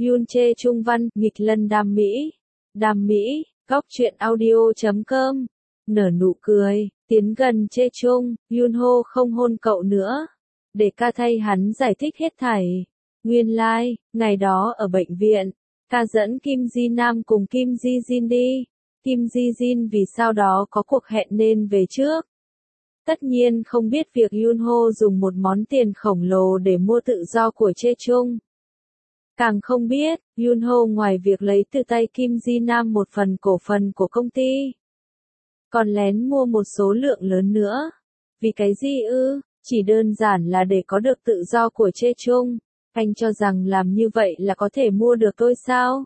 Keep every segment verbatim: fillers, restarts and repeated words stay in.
Yoon Chae Chung văn, nghịch lân đam mỹ. Đam mỹ, góc truyện audio chấm com. Nở nụ cười, tiến gần Chae Chung, Yoon Ho không hôn cậu nữa. Để ca thay hắn giải thích hết thảy. Nguyên lai, like, ngày đó ở bệnh viện, ca dẫn Kim Ji Nam cùng Kim Ji Jin đi. Kim Ji Jin vì sau đó có cuộc hẹn nên về trước. Tất nhiên không biết việc Yoon Ho dùng một món tiền khổng lồ để mua tự do của Chae Chung. Càng không biết, Yoon Ho ngoài việc lấy từ tay Kim Ji Nam một phần cổ phần của công ty, còn lén mua một số lượng lớn nữa. Vì cái gì ư? Chỉ đơn giản là để có được tự do của Chae Chung. Anh cho rằng làm như vậy là có thể mua được tôi sao?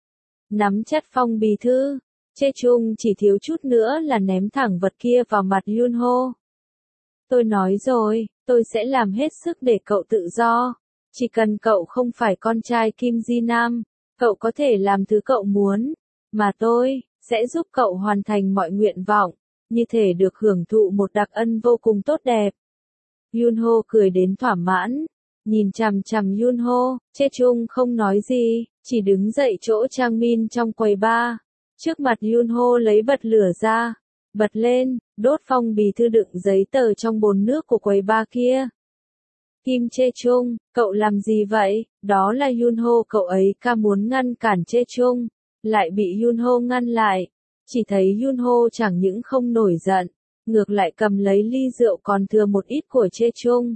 Nắm chặt phong bì thư, Chae Chung chỉ thiếu chút nữa là ném thẳng vật kia vào mặt Yoon Ho. Tôi nói rồi, tôi sẽ làm hết sức để cậu tự do. Chỉ cần cậu không phải con trai Kim Ji Nam, cậu có thể làm thứ cậu muốn, mà tôi sẽ giúp cậu hoàn thành mọi nguyện vọng, như thể được hưởng thụ một đặc ân vô cùng tốt đẹp. Yoon Ho cười đến thỏa mãn, nhìn chằm chằm Yoon Ho, Chae Chung không nói gì, chỉ đứng dậy chỗ Trang Min trong quầy bar. Trước mặt Yoon Ho lấy bật lửa ra, bật lên, đốt phong bì thư đựng giấy tờ trong bồn nước của quầy bar kia. Kim Chae Chung, cậu làm gì vậy? Đó là Yoon Ho, cậu ấy ca muốn ngăn cản Chae Chung, lại bị Yoon Ho ngăn lại. Chỉ thấy Yoon Ho chẳng những không nổi giận, ngược lại cầm lấy ly rượu còn thừa một ít của Chae Chung,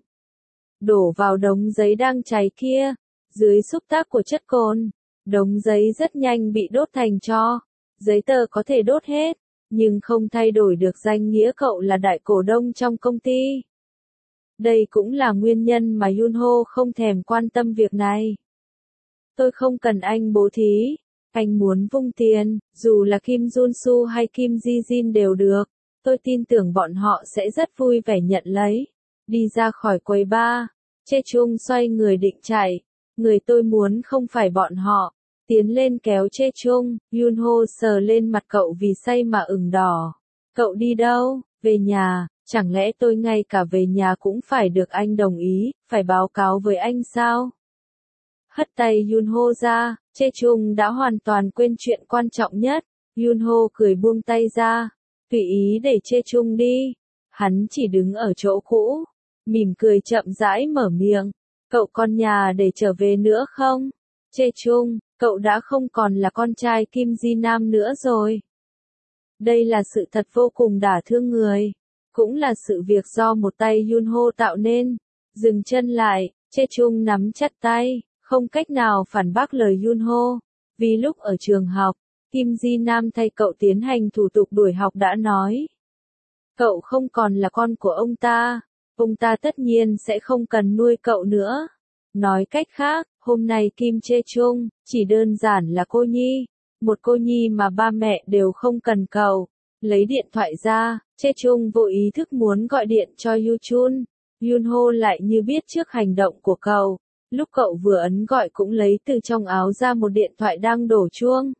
đổ vào đống giấy đang cháy kia. Dưới xúc tác của chất cồn, đống giấy rất nhanh bị đốt thành tro. Giấy tờ có thể đốt hết, nhưng không thay đổi được danh nghĩa cậu là đại cổ đông trong công ty. Đây cũng là nguyên nhân mà Yoon Ho không thèm quan tâm việc này. Tôi không cần anh bố thí, anh muốn vung tiền, dù là Kim Jun Soo hay Kim Ji Jin đều được. Tôi tin tưởng bọn họ sẽ rất vui vẻ nhận lấy. Đi ra khỏi quầy bar, Chae Chung xoay người định chạy. Người tôi muốn không phải bọn họ. Tiến lên kéo Chae Chung, Yoon Ho sờ lên mặt cậu vì say mà ửng đỏ. Cậu đi đâu? Về nhà. Chẳng lẽ tôi ngay cả về nhà cũng phải được anh đồng ý, phải báo cáo với anh sao? Hất tay Yoon Ho ra, Chae Chung đã hoàn toàn quên chuyện quan trọng nhất. Yoon Ho cười buông tay ra, tùy ý để Chae Chung đi. Hắn chỉ đứng ở chỗ cũ, mỉm cười chậm rãi mở miệng. Cậu còn nhà để trở về nữa không? Chae Chung, cậu đã không còn là con trai Kim Ji Nam nữa rồi. Đây là sự thật vô cùng đả thương người. Cũng là sự việc do một tay Yoon Ho tạo nên. Dừng chân lại, Chae Chung nắm chặt tay, không cách nào phản bác lời Yoon Ho. Vì lúc ở trường học, Kim Ji Nam thay cậu tiến hành thủ tục đuổi học đã nói. Cậu không còn là con của ông ta, ông ta tất nhiên sẽ không cần nuôi cậu nữa. Nói cách khác, hôm nay Kim Chae Chung chỉ đơn giản là cô nhi, một cô nhi mà ba mẹ đều không cần cậu. Lấy điện thoại ra, Chae Chung vô ý thức muốn gọi điện cho Yoo Chun. Yoon Ho lại như biết trước hành động của cậu. Lúc cậu vừa ấn gọi cũng lấy từ trong áo ra một điện thoại đang đổ chuông.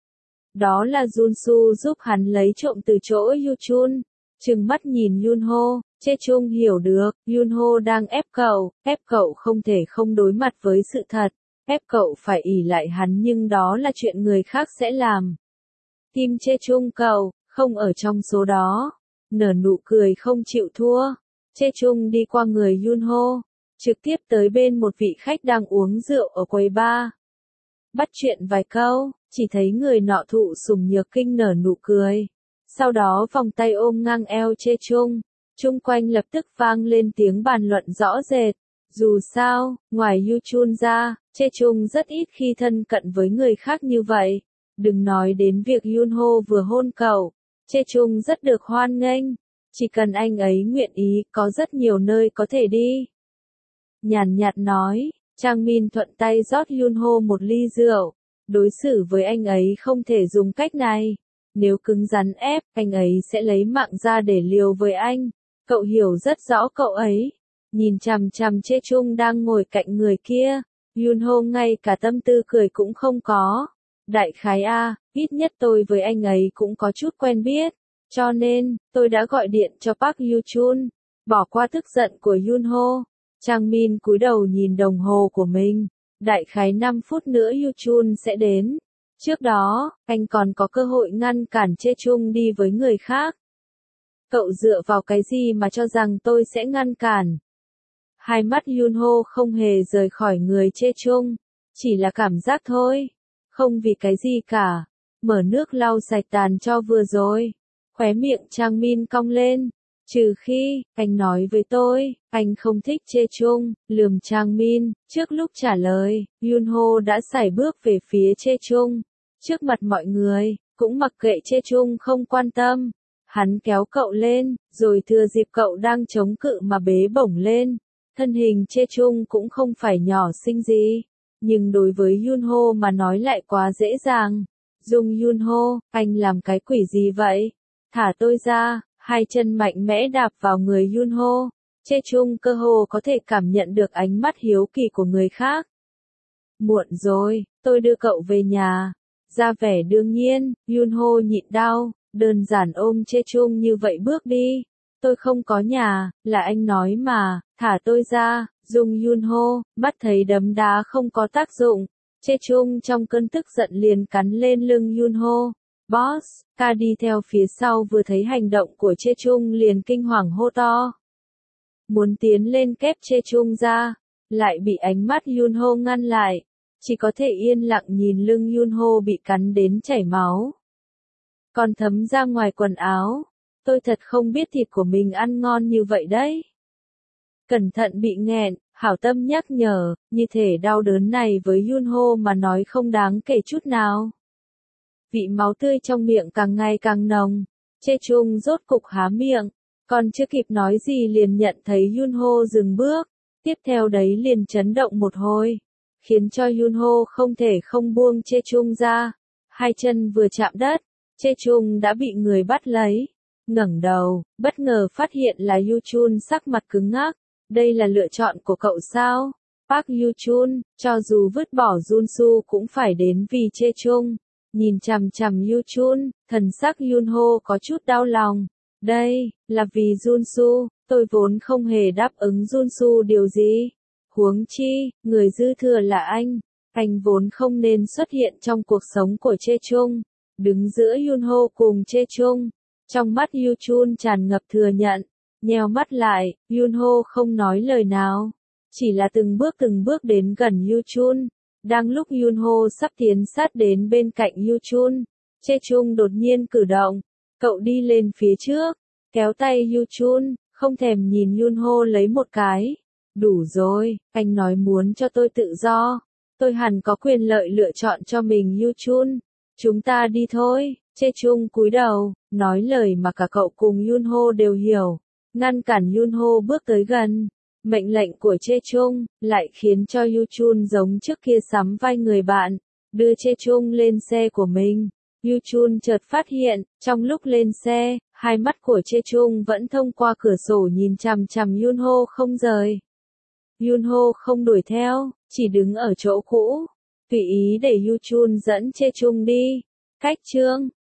Đó là Jun Soo giúp hắn lấy trộm từ chỗ Yoo Chun. Trừng mắt nhìn Yoon Ho, Chae Chung hiểu được, Yoon Ho đang ép cậu, ép cậu không thể không đối mặt với sự thật, ép cậu phải ỷ lại hắn, nhưng đó là chuyện người khác sẽ làm. Kim Chae Chung cậu, không ở trong số đó. Nở nụ cười không chịu thua. Chae Chung đi qua người Yoon Ho, trực tiếp tới bên một vị khách đang uống rượu ở quầy bar. Bắt chuyện vài câu, chỉ thấy người nọ thụ sủng nhược kinh nở nụ cười. Sau đó vòng tay ôm ngang eo Chae Chung. Chung quanh lập tức vang lên tiếng bàn luận rõ rệt. Dù sao, ngoài Yoo Chun ra, Chae Chung rất ít khi thân cận với người khác như vậy. Đừng nói đến việc Yoon Ho vừa hôn cậu. Chae Chung rất được hoan nghênh. Chỉ cần anh ấy nguyện ý, có rất nhiều nơi có thể đi. Nhàn nhạt nói, Trang Min thuận tay rót Yoon Ho một ly rượu. Đối xử với anh ấy không thể dùng cách này. Nếu cứng rắn ép, anh ấy sẽ lấy mạng ra để liều với anh. Cậu hiểu rất rõ cậu ấy. Nhìn chằm chằm Chae Chung đang ngồi cạnh người kia, Yoon Ho ngay cả tâm tư cười cũng không có. Đại khái a, ít nhất tôi với anh ấy cũng có chút quen biết. Cho nên, tôi đã gọi điện cho Park Yoo Chun. Bỏ qua tức giận của Yoon Ho, Trang Min cúi đầu nhìn đồng hồ của mình. Đại khái năm phút nữa Yuchun sẽ đến. Trước đó, anh còn có cơ hội ngăn cản Chechung đi với người khác. Cậu dựa vào cái gì mà cho rằng tôi sẽ ngăn cản? Hai mắt Yunho không hề rời khỏi người Chechung. Chỉ là cảm giác thôi. Không vì cái gì cả. Mở nước lau sạch tàn cho vừa rồi. Khóe miệng Trang Min cong lên. Trừ khi, anh nói với tôi, anh không thích Chechung, lườm Trang Min. Trước lúc trả lời, Yunho đã sải bước về phía Chechung. Trước mặt mọi người, cũng mặc kệ Chechung không quan tâm. Hắn kéo cậu lên, rồi thừa dịp cậu đang chống cự mà bế bổng lên. Thân hình Chechung cũng không phải nhỏ xinh gì. Nhưng đối với Yunho mà nói lại quá dễ dàng. Dung Yunho, anh làm cái quỷ gì vậy? Thả tôi ra, hai chân mạnh mẽ đạp vào người Yunho. Chechung cơ hồ có thể cảm nhận được ánh mắt hiếu kỳ của người khác. Muộn rồi, tôi đưa cậu về nhà. Ra vẻ đương nhiên, Yunho nhịn đau, đơn giản ôm Chechung như vậy bước đi. Tôi không có nhà, là anh nói mà, thả tôi ra. Dung Yunho, mắt thấy đấm đá không có tác dụng. Chechung trong cơn tức giận liền cắn lên lưng Yunho. Boss, ca đi theo phía sau vừa thấy hành động của Chechung liền kinh hoàng hô to. Muốn tiến lên kép Chechung ra, lại bị ánh mắt Yunho ngăn lại. Chỉ có thể yên lặng nhìn lưng Yunho bị cắn đến chảy máu. Còn thấm ra ngoài quần áo. Tôi thật không biết thịt của mình ăn ngon như vậy đấy. Cẩn thận bị nghẹn, hảo tâm nhắc nhở, như thể đau đớn này với Yunho mà nói không đáng kể chút nào. Vị máu tươi trong miệng càng ngày càng nồng. Chechung rốt cục há miệng, còn chưa kịp nói gì liền nhận thấy Yunho dừng bước. Tiếp theo đấy liền chấn động một hồi, khiến cho Yunho không thể không buông Chechung ra. Hai chân vừa chạm đất, Chechung đã bị người bắt lấy. Ngẩng đầu, bất ngờ phát hiện là Yuchun sắc mặt cứng ngắc. Đây là lựa chọn của cậu sao? Park Yuchun, cho dù vứt bỏ Junsu cũng phải đến vì Chechung. Nhìn chằm chằm Yuchun, thần sắc Yunho có chút đau lòng. Đây, là vì Junsu, tôi vốn không hề đáp ứng Junsu điều gì. Huống chi, người dư thừa là anh. Anh vốn không nên xuất hiện trong cuộc sống của Chechung. Đứng giữa Yunho cùng Chechung. Trong mắt Yuchun tràn ngập thừa nhận. Nheo mắt lại, Yunho không nói lời nào. Chỉ là từng bước từng bước đến gần Yuchun. Đang lúc Yunho sắp tiến sát đến bên cạnh Yuchun, Chechung đột nhiên cử động. Cậu đi lên phía trước, kéo tay Yuchun, không thèm nhìn Yunho lấy một cái. Đủ rồi, anh nói muốn cho tôi tự do. Tôi hẳn có quyền lợi lựa chọn cho mình Yuchun. Chúng ta đi thôi. Chechung cúi đầu, nói lời mà cả cậu cùng Yunho đều hiểu. Ngăn cản Yunho bước tới gần. Mệnh lệnh của Chechung lại khiến cho Yuchun giống trước kia sắm vai người bạn, đưa Chechung lên xe của mình. Yuchun chợt phát hiện, trong lúc lên xe, hai mắt của Chechung vẫn thông qua cửa sổ nhìn chằm chằm Yunho không rời. Yunho không đuổi theo, chỉ đứng ở chỗ cũ, tùy ý để Yuchun dẫn Chechung đi. Cách chương